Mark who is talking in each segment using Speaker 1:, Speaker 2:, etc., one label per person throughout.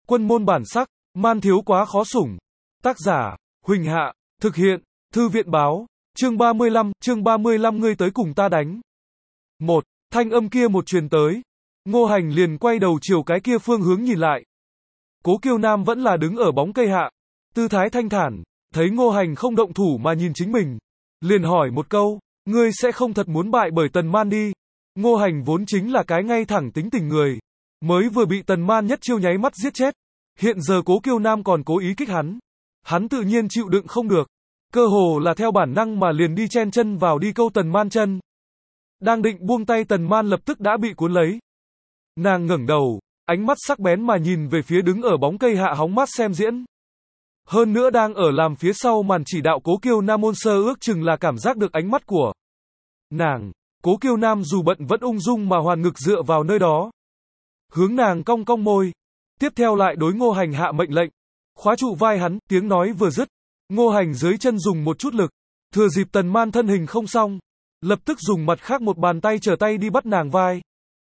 Speaker 1: Quân môn bản sắc, man thiếu quá khó sủng. Tác giả, Huỳnh Hạ, thực hiện, Thư viện báo, chương 35 ngươi tới cùng ta đánh. Một, thanh âm kia một truyền tới. Ngô Hành liền quay đầu chiều cái kia phương hướng nhìn lại. Cố Kiêu Nam vẫn là đứng ở bóng cây hạ, tư thái thanh thản, thấy Ngô Hành không động thủ mà nhìn chính mình. Liền hỏi một câu, ngươi sẽ không thật muốn bại bởi Tần Man đi. Ngô Hành vốn chính là cái ngay thẳng tính tình người. Mới vừa bị Tần Man nhất chiêu nháy mắt giết chết. Hiện giờ Cố Kiêu Nam còn cố ý kích hắn. Hắn tự nhiên chịu đựng không được. Cơ hồ là theo bản năng mà liền đi chen chân vào đi câu Tần Man chân. Đang định buông tay Tần Man lập tức đã bị cuốn lấy. Nàng ngẩng đầu, ánh mắt sắc bén mà nhìn về phía đứng ở bóng cây hạ hóng mát xem diễn. Hơn nữa đang ở làm phía sau màn chỉ đạo Cố Kiêu Nam môn sơ ước chừng là cảm giác được ánh mắt của nàng. Cố Kiêu Nam dù bận vẫn ung dung mà hoàn ngực dựa vào nơi đó. Hướng nàng cong cong môi. Tiếp theo lại đối Ngô Hành hạ mệnh lệnh. Khóa trụ vai hắn, tiếng nói vừa dứt. Ngô Hành dưới chân dùng một chút lực. Thừa dịp Tần Man thân hình không xong. Lập tức dùng mặt khác một bàn tay trở tay đi bắt nàng vai.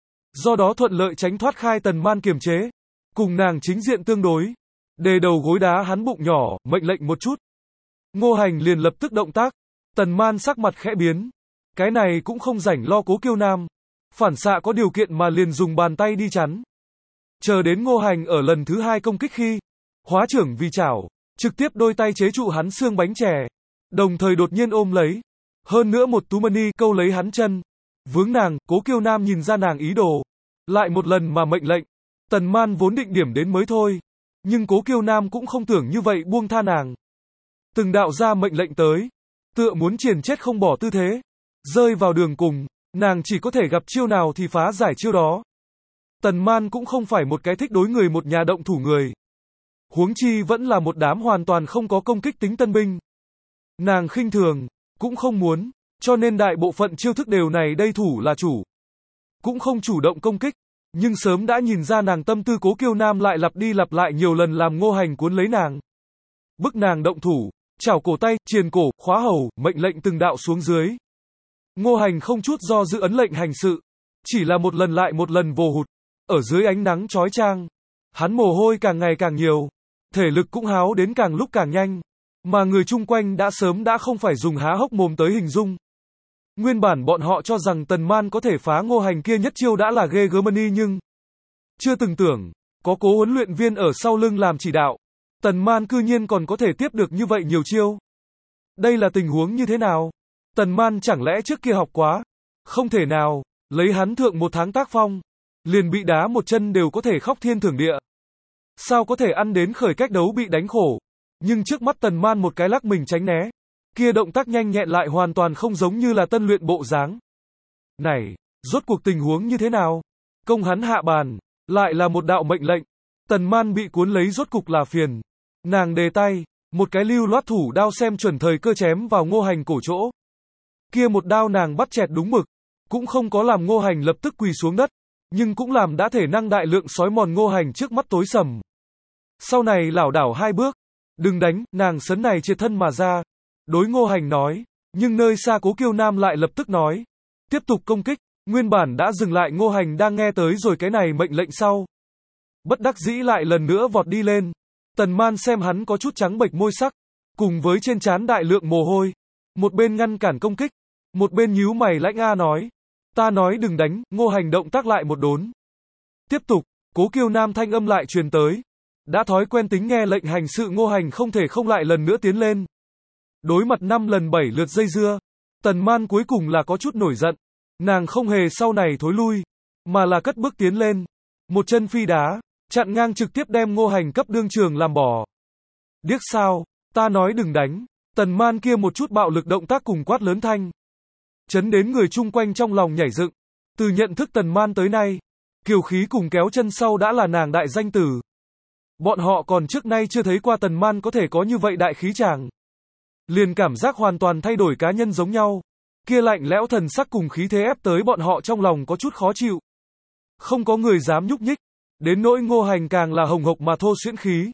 Speaker 1: Do đó thuận lợi tránh thoát khai Tần Man kiềm chế. Cùng nàng chính diện tương đối. Đề đầu gối đá hắn bụng nhỏ, mệnh lệnh một chút. Ngô Hành liền lập tức động tác. Tần Man sắc mặt khẽ biến. Cái này cũng không rảnh lo Cố Kiêu Nam. Phản xạ có điều kiện mà liền dùng bàn tay đi chắn. Chờ đến Ngô Hành ở lần thứ hai công kích khi. Hóa trưởng vì chảo. Trực tiếp đôi tay chế trụ hắn xương bánh chè. Đồng thời đột nhiên ôm lấy. Hơn nữa một tú mani câu lấy hắn chân. Vướng nàng, Cố Kiêu Nam nhìn ra nàng ý đồ. Lại một lần mà mệnh lệnh. Tần Man vốn định điểm đến mới thôi. Nhưng Cố Kiêu Nam cũng không tưởng như vậy buông tha nàng. Từng đạo ra mệnh lệnh tới. Tựa muốn triền chết không bỏ tư thế. Rơi vào đường cùng. Nàng chỉ có thể gặp chiêu nào thì phá giải chiêu đó. Tần Man cũng không phải một cái thích đối người một nhà động thủ người. Huống chi vẫn là một đám hoàn toàn không có công kích tính tân binh. Nàng khinh thường, cũng không muốn, cho nên đại bộ phận chiêu thức đều này đây thủ là chủ. Cũng không chủ động công kích, nhưng sớm đã nhìn ra nàng tâm tư. Cố Kiêu Nam lại lặp đi lặp lại nhiều lần làm Ngô Hành cuốn lấy nàng. Bức nàng động thủ, chảo cổ tay, triền cổ, khóa hầu, mệnh lệnh từng đạo xuống dưới. Ngô Hành không chút do dự ấn lệnh hành sự, chỉ là một lần lại một lần vồ hụt. Ở dưới ánh nắng chói chang, hắn mồ hôi càng ngày càng nhiều, thể lực cũng háo đến càng lúc càng nhanh, mà người chung quanh đã sớm đã không phải dùng há hốc mồm tới hình dung. Nguyên bản bọn họ cho rằng Tần Man có thể phá Ngô Hành kia nhất chiêu đã là ghê gớmani, nhưng chưa từng tưởng, có Cố huấn luyện viên ở sau lưng làm chỉ đạo, Tần Man cư nhiên còn có thể tiếp được như vậy nhiều chiêu. Đây là tình huống như thế nào? Tần Man chẳng lẽ trước kia học quá? Không thể nào, lấy hắn thượng một tháng tác phong, liền bị đá một chân đều có thể khóc thiên thưởng địa. Sao có thể ăn đến khởi cách đấu bị đánh khổ? Nhưng trước mắt Tần Man một cái lắc mình tránh né, kia động tác nhanh nhẹn lại hoàn toàn không giống như là tân luyện bộ dáng. Này, rốt cuộc tình huống như thế nào? Công hắn hạ bàn, lại là một đạo mệnh lệnh. Tần Man bị cuốn lấy rốt cục là phiền. Nàng đề tay, một cái lưu loát thủ đao xem chuẩn thời cơ chém vào Ngô Hành cổ chỗ. Kia một đao nàng bắt chẹt đúng mực, cũng không có làm Ngô Hành lập tức quỳ xuống đất, nhưng cũng làm đã thể năng đại lượng sói mòn Ngô Hành trước mắt tối sầm. Sau này lảo đảo hai bước, đừng đánh, nàng sấn này triệt thân mà ra, đối Ngô Hành nói, nhưng nơi xa Cố Kiêu Nam lại lập tức nói, tiếp tục công kích. Nguyên bản đã dừng lại Ngô Hành đang nghe tới rồi cái này mệnh lệnh sau, bất đắc dĩ lại lần nữa vọt đi lên. Tần Man xem hắn có chút trắng bệch môi sắc, cùng với trên trán đại lượng mồ hôi, một bên ngăn cản công kích, một bên nhíu mày lãnh a nói, ta nói đừng đánh. Ngô Hành động tác lại một đốn. Tiếp tục, Cố Kiêu Nam thanh âm lại truyền tới. Đã thói quen tính nghe lệnh hành sự Ngô Hành không thể không lại lần nữa tiến lên. Đối mặt 5 lần 7 lượt dây dưa, Tần Man cuối cùng là có chút nổi giận. Nàng không hề sau này thối lui, mà là cất bước tiến lên. Một chân phi đá, chặn ngang trực tiếp đem Ngô Hành cấp đương trường làm bỏ. Điếc sao, ta nói đừng đánh. Tần Man kia một chút bạo lực động tác cùng quát lớn thanh, chấn đến người chung quanh trong lòng nhảy dựng. Từ nhận thức Tần Man tới nay, kiều khí cùng kéo chân sau đã là nàng đại danh tử. Bọn họ còn trước nay chưa thấy qua Tần Man có thể có như vậy đại khí chàng. Liền cảm giác hoàn toàn thay đổi cá nhân giống nhau. Kia lạnh lẽo thần sắc cùng khí thế ép tới bọn họ trong lòng có chút khó chịu. Không có người dám nhúc nhích. Đến nỗi Ngô Hành càng là hồng hộc mà thô xuyễn khí.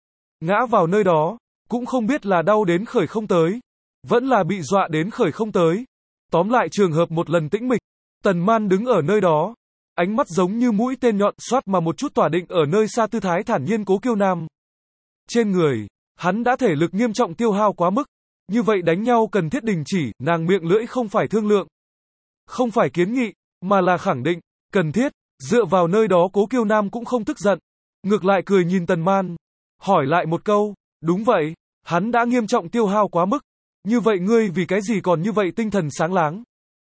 Speaker 1: Ngã vào nơi đó, cũng không biết là đau đến khởi không tới, vẫn là bị dọa đến khởi không tới. Tóm lại trường hợp một lần tĩnh mịch, Tần Man đứng ở nơi đó, ánh mắt giống như mũi tên nhọn xoát mà một chút tỏa định ở nơi xa tư thái thản nhiên Cố Kiêu Nam. Trên người, hắn đã thể lực nghiêm trọng tiêu hao quá mức. Như vậy đánh nhau cần thiết đình chỉ, nàng miệng lưỡi không phải thương lượng, không phải kiến nghị, mà là khẳng định, cần thiết. Dựa vào nơi đó Cố Kiêu Nam cũng không tức giận, ngược lại cười nhìn Tần Man, hỏi lại một câu, đúng vậy, hắn đã nghiêm trọng tiêu hao quá mức. Như vậy ngươi vì cái gì còn như vậy tinh thần sáng láng?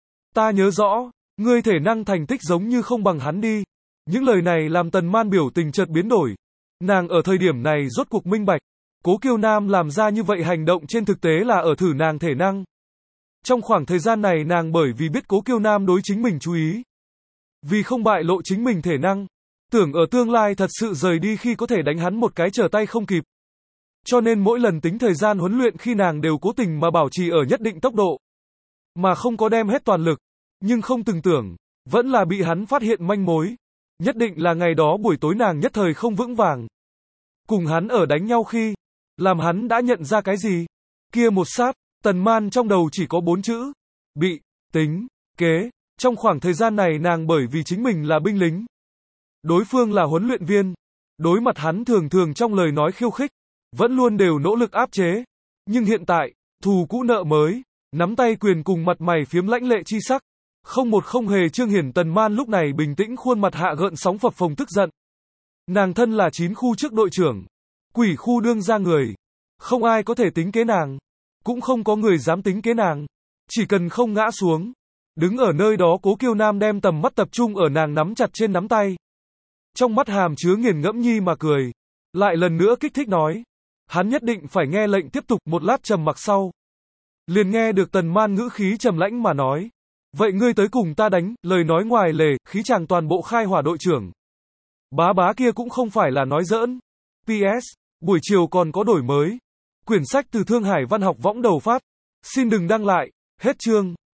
Speaker 1: Ta nhớ rõ, ngươi thể năng thành tích giống như không bằng hắn đi. Những lời này làm Tần Man biểu tình chợt biến đổi. Nàng ở thời điểm này rốt cuộc minh bạch, Cố Kiêu Nam làm ra như vậy hành động trên thực tế là ở thử nàng thể năng. Trong khoảng thời gian này nàng bởi vì biết Cố Kiêu Nam đối chính mình chú ý, vì không bại lộ chính mình thể năng, tưởng ở tương lai thật sự rời đi khi có thể đánh hắn một cái trở tay không kịp. Cho nên mỗi lần tính thời gian huấn luyện khi nàng đều cố tình mà bảo trì ở nhất định tốc độ, mà không có đem hết toàn lực, nhưng không từng tưởng, vẫn là bị hắn phát hiện manh mối. Nhất định là ngày đó buổi tối nàng nhất thời không vững vàng. Cùng hắn ở đánh nhau khi, làm hắn đã nhận ra cái gì? Kia một sát, Tần Man trong đầu chỉ có 4 chữ. Bị, tính, kế. Trong khoảng thời gian này nàng bởi vì chính mình là binh lính, đối phương là huấn luyện viên, đối mặt hắn thường thường trong lời nói khiêu khích, vẫn luôn đều nỗ lực áp chế. Nhưng hiện tại, thù cũ nợ mới, nắm tay quyền cùng mặt mày phiếm lãnh lệ chi sắc. Không hề chương hiển. Tần Man lúc này bình tĩnh khuôn mặt hạ gợn sóng phập phồng tức giận. Nàng thân là 9 khu trước đội trưởng, quỷ khu đương ra người. Không ai có thể tính kế nàng, cũng không có người dám tính kế nàng. Chỉ cần không ngã xuống. Đứng ở nơi đó Cố Kiêu Nam đem tầm mắt tập trung ở nàng nắm chặt trên nắm tay. Trong mắt hàm chứa nghiền ngẫm nhi mà cười. Lại lần nữa kích thích nói. Hắn nhất định phải nghe lệnh tiếp tục. Một lát trầm mặc sau, liền nghe được Tần Man ngữ khí trầm lãnh mà nói. Vậy ngươi tới cùng ta đánh, lời nói ngoài lề, khí chàng toàn bộ khai hỏa đội trưởng. Bá bá kia cũng không phải là nói giỡn. PS, buổi chiều còn có đổi mới. Quyển sách từ Thương Hải Văn học võng đầu phát. Xin đừng đăng lại, hết chương.